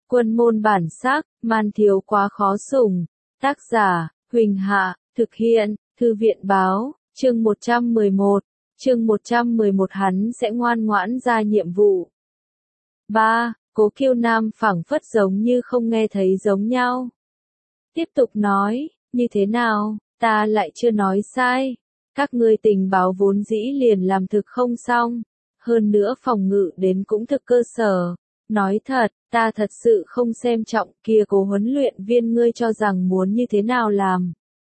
Quân môn bản sắc, man thiếu quá khó sủng. Tác giả, Huỳnh Hạ, thực hiện, Thư viện báo, chương 111. Chương 111 hắn sẽ ngoan ngoãn ra nhiệm vụ. 3. Cố Kiêu Nam phảng phất giống như không nghe thấy giống nhau. Tiếp tục nói, như thế nào, ta lại chưa nói sai. Các ngươi tình báo vốn dĩ liền làm thực không xong. Hơn nữa phòng ngự đến cũng thực cơ sở. Nói thật, ta thật sự không xem trọng kia Cố huấn luyện viên ngươi cho rằng muốn như thế nào làm.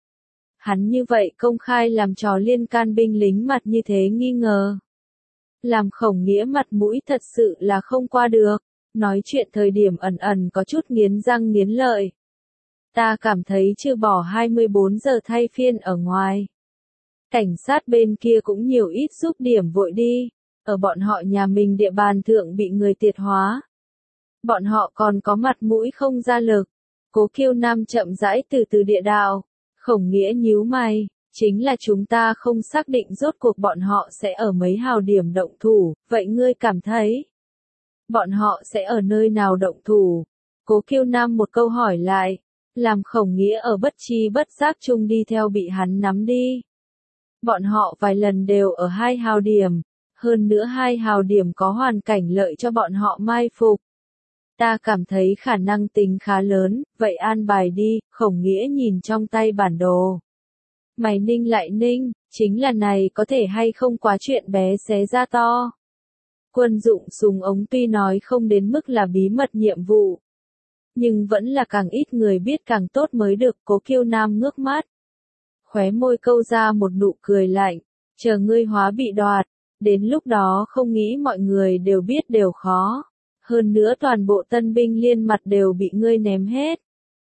Hắn như vậy công khai làm trò liên can binh lính mặt như thế nghi ngờ. Làm Khổng Nghĩa mặt mũi thật sự là không qua được. Nói chuyện thời điểm ẩn ẩn có chút nghiến răng nghiến lợi. Ta cảm thấy trừ bỏ 24 giờ thay phiên ở ngoài. Cảnh sát bên kia cũng nhiều ít giúp điểm vội đi. Ở bọn họ nhà mình địa bàn thượng bị người tiệt hóa. Bọn họ còn có mặt mũi không ra lực. Cố Kiêu Nam chậm rãi từ từ địa đạo. Khổng Nghĩa nhíu mày, chính là chúng ta không xác định rốt cuộc bọn họ sẽ ở mấy hào điểm động thủ, vậy ngươi cảm thấy bọn họ sẽ ở nơi nào động thủ? Cố Kiêu Nam một câu hỏi lại, làm Khổng Nghĩa ở bất chi bất giác chung đi theo bị hắn nắm đi. Bọn họ vài lần đều ở 2 hào điểm, hơn nữa 2 hào điểm có hoàn cảnh lợi cho bọn họ mai phục. Ta cảm thấy khả năng tính khá lớn, vậy an bài đi. Khổng Nghĩa nhìn trong tay bản đồ. Mày ninh lại ninh, chính là này có thể hay không quá chuyện bé xé ra to. Quân dụng súng ống tuy nói không đến mức là bí mật nhiệm vụ. Nhưng vẫn là càng ít người biết càng tốt mới được. Cố Kiêu Nam ngước mắt. Khóe môi câu ra một nụ cười lạnh. Chờ ngươi hóa bị đoạt. Đến lúc đó không nghĩ mọi người đều biết đều khó. Hơn nữa toàn bộ tân binh liên mặt đều bị ngươi ném hết.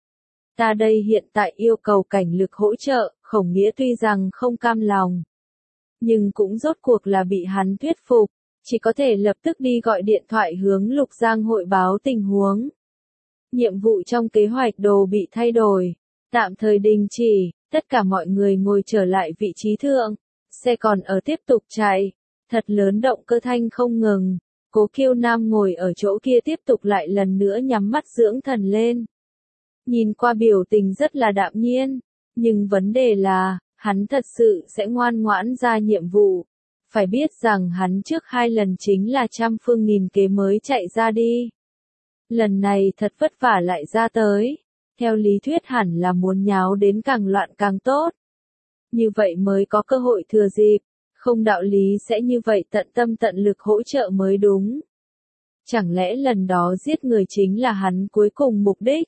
Ta đây hiện tại yêu cầu cảnh lực hỗ trợ, Khổng Nghĩa tuy rằng không cam lòng. Nhưng cũng rốt cuộc là bị hắn thuyết phục, chỉ có thể lập tức đi gọi điện thoại hướng Lục Giang hội báo tình huống. Nhiệm vụ trong kế hoạch đồ bị thay đổi, tạm thời đình chỉ, tất cả mọi người ngồi trở lại vị trí thượng, xe còn ở tiếp tục chạy, thật lớn động cơ thanh không ngừng. Cố Kiêu Nam ngồi ở chỗ kia tiếp tục lại lần nữa nhắm mắt dưỡng thần lên. Nhìn qua biểu tình rất là đạm nhiên, nhưng vấn đề là, hắn thật sự sẽ ngoan ngoãn ra nhiệm vụ. Phải biết rằng hắn trước 2 lần chính là trăm phương nghìn kế mới chạy ra đi. Lần này thật vất vả lại ra tới. Theo lý thuyết hẳn là muốn nháo đến càng loạn càng tốt. Như vậy mới có cơ hội thừa dịp. Không đạo lý sẽ như vậy tận tâm tận lực hỗ trợ mới đúng. Chẳng lẽ lần đó giết người chính là hắn cuối cùng mục đích?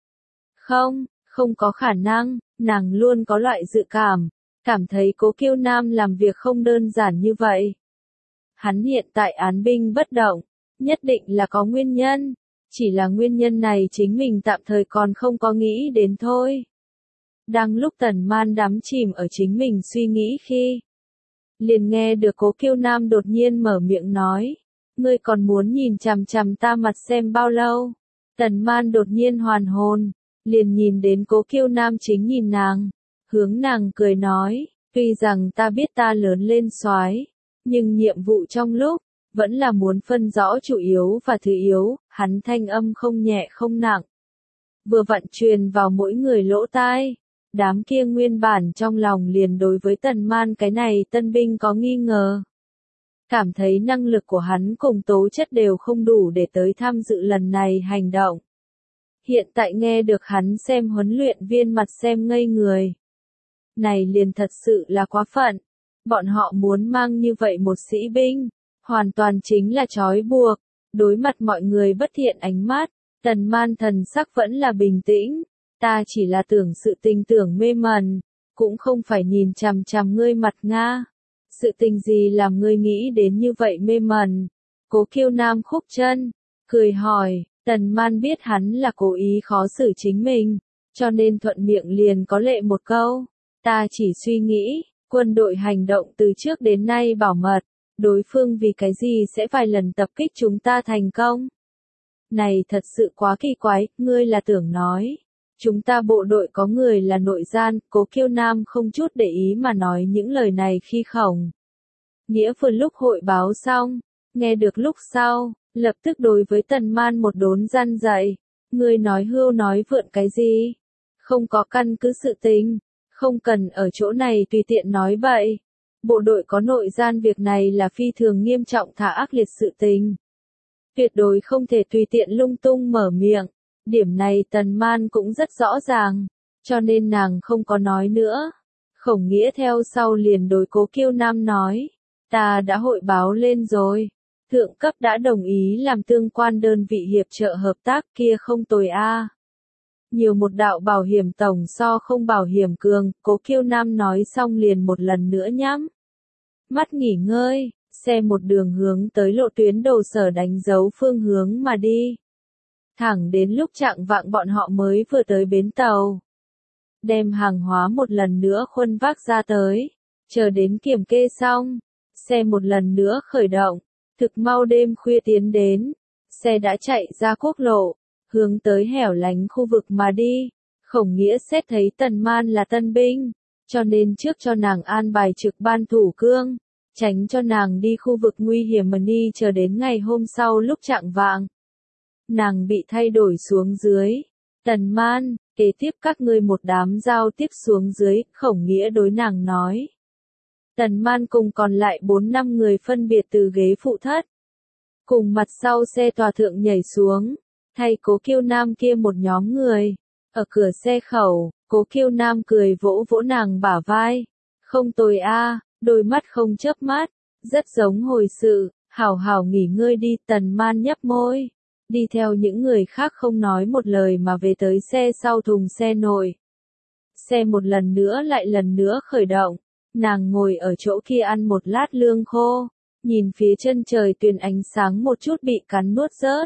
Không có khả năng, nàng luôn có loại dự cảm thấy Cố Kiêu Nam làm việc không đơn giản như vậy. Hắn hiện tại án binh bất động, nhất định là có nguyên nhân, chỉ là nguyên nhân này chính mình tạm thời còn không có nghĩ đến thôi. Đang lúc Tần Man đắm chìm ở chính mình suy nghĩ khi liền nghe được Cố Kiêu Nam đột nhiên mở miệng nói, ngươi còn muốn nhìn chằm chằm ta mặt xem bao lâu? Tần Man đột nhiên hoàn hồn, liền nhìn đến Cố Kiêu Nam chính nhìn nàng, hướng nàng cười nói, tuy rằng ta biết ta lớn lên soái, nhưng nhiệm vụ trong lúc, vẫn là muốn phân rõ chủ yếu và thứ yếu. Hắn thanh âm không nhẹ không nặng, vừa vặn truyền vào mỗi người lỗ tai. Đám kia nguyên bản trong lòng liền đối với Tần Man cái này tân binh có nghi ngờ. Cảm thấy năng lực của hắn cùng tố chất đều không đủ để tới tham dự lần này hành động. Hiện tại nghe được hắn xem huấn luyện viên mặt xem ngây người. Này liền thật sự là quá phận. Bọn họ muốn mang như vậy một sĩ binh, hoàn toàn chính là trói buộc. Đối mặt mọi người bất thiện ánh mắt, Tần Man thần sắc vẫn là bình tĩnh. Ta chỉ là tưởng sự tình tưởng mê mẩn, cũng không phải nhìn chằm chằm ngươi mặt Nga. Sự tình gì làm ngươi nghĩ đến như vậy mê mẩn? Cố Kiêu Nam khúc chân, cười hỏi. Tần Man biết hắn là cố ý khó xử chính mình, cho nên thuận miệng liền có lệ một câu. Ta chỉ suy nghĩ, quân đội hành động từ trước đến nay bảo mật, đối phương vì cái gì sẽ vài lần tập kích chúng ta thành công? Này thật sự quá kỳ quái, ngươi là tưởng nói. Chúng ta bộ đội có người là nội gian. Cố Kiêu Nam không chút để ý mà nói những lời này khi Khổng Nghĩa vừa lúc hội báo xong, nghe được lúc sau, lập tức đối với Tần Man một đốn răn dạy. Ngươi nói hưu nói vượn cái gì? Không có căn cứ sự tình, không cần ở chỗ này tùy tiện nói bậy. Bộ đội có nội gian việc này là phi thường nghiêm trọng thả ác liệt sự tình. Tuyệt đối không thể tùy tiện lung tung mở miệng. Điểm này Tần Man cũng rất rõ ràng, cho nên nàng không có nói nữa. Khổng Nghĩa theo sau liền đối Cố Kiêu Nam nói, ta đã hội báo lên rồi. Thượng cấp đã đồng ý làm tương quan đơn vị hiệp trợ hợp tác kia không tồi a. Nhiều một đạo bảo hiểm tổng so không bảo hiểm cường, Cố Kiêu Nam nói xong liền một lần nữa nhắm mắt nghỉ ngơi, xe một đường hướng tới lộ tuyến đồ sở đánh dấu phương hướng mà đi. Thẳng đến lúc chạng vạng bọn họ mới vừa tới bến tàu. Đem hàng hóa một lần nữa khuân vác ra tới, chờ đến kiểm kê xong, xe một lần nữa khởi động, thực mau đêm khuya tiến đến, xe đã chạy ra quốc lộ, hướng tới hẻo lánh khu vực mà đi. Khổng Nghĩa xét thấy Tần Man là tân binh, cho nên trước cho nàng an bài trực ban thủ cương, tránh cho nàng đi khu vực nguy hiểm mà đi chờ đến ngày hôm sau lúc chạng vạng. Nàng bị thay đổi xuống dưới. Tần Man, kế tiếp các ngươi một đám giao tiếp xuống dưới, Khổng Nghĩa đối nàng nói. Tần Man cùng còn lại 4-5 người phân biệt từ ghế phụ thất, cùng mặt sau xe tòa thượng nhảy xuống, thay Cố Kiêu Nam kia một nhóm người. Ở cửa xe khẩu, Cố Kiêu Nam cười vỗ vỗ nàng bả vai. Không tồi a, đôi mắt không chớp mắt, rất giống hồi sự, hảo hảo nghỉ ngơi đi. Tần Man nhấp môi, đi theo những người khác không nói một lời mà về tới xe sau thùng xe nội. Xe một lần nữa khởi động, nàng ngồi ở chỗ kia ăn một lát lương khô, nhìn phía chân trời tuyền ánh sáng một chút bị cắn nuốt rớt.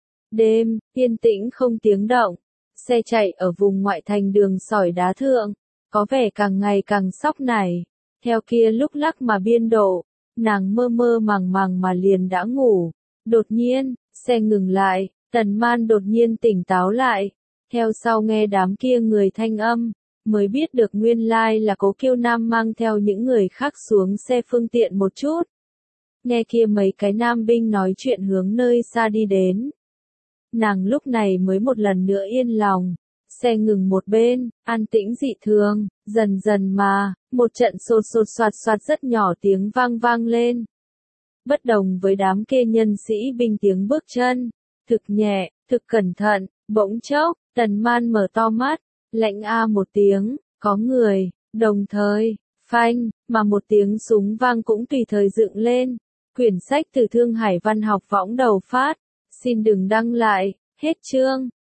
Đêm, yên tĩnh không tiếng động, xe chạy ở vùng ngoại thành đường sỏi đá thượng, có vẻ càng ngày càng sóc nảy, theo kia lúc lắc mà biên độ, nàng mơ mơ màng màng mà liền đã ngủ. Đột nhiên, xe ngừng lại, Tần Man đột nhiên tỉnh táo lại, theo sau nghe đám kia người thanh âm, mới biết được nguyên lai là Cố Kiêu Nam mang theo những người khác xuống xe phương tiện một chút. Nghe kia mấy cái nam binh nói chuyện hướng nơi xa đi đến. Nàng lúc này mới một lần nữa yên lòng, xe ngừng một bên, an tĩnh dị thường, dần dần mà, một trận sột sột soạt soạt rất nhỏ tiếng vang vang lên. Bất đồng với đám kia nhân sĩ binh tiếng bước chân, thực nhẹ, thực cẩn thận, bỗng chốc, Tần Man mở to mắt, lạnh a một tiếng, có người, đồng thời, phanh, mà một tiếng súng vang cũng tùy thời dựng lên. Quyển sách từ Thương Hải Văn học võng đầu phát, xin đừng đăng lại, hết chương.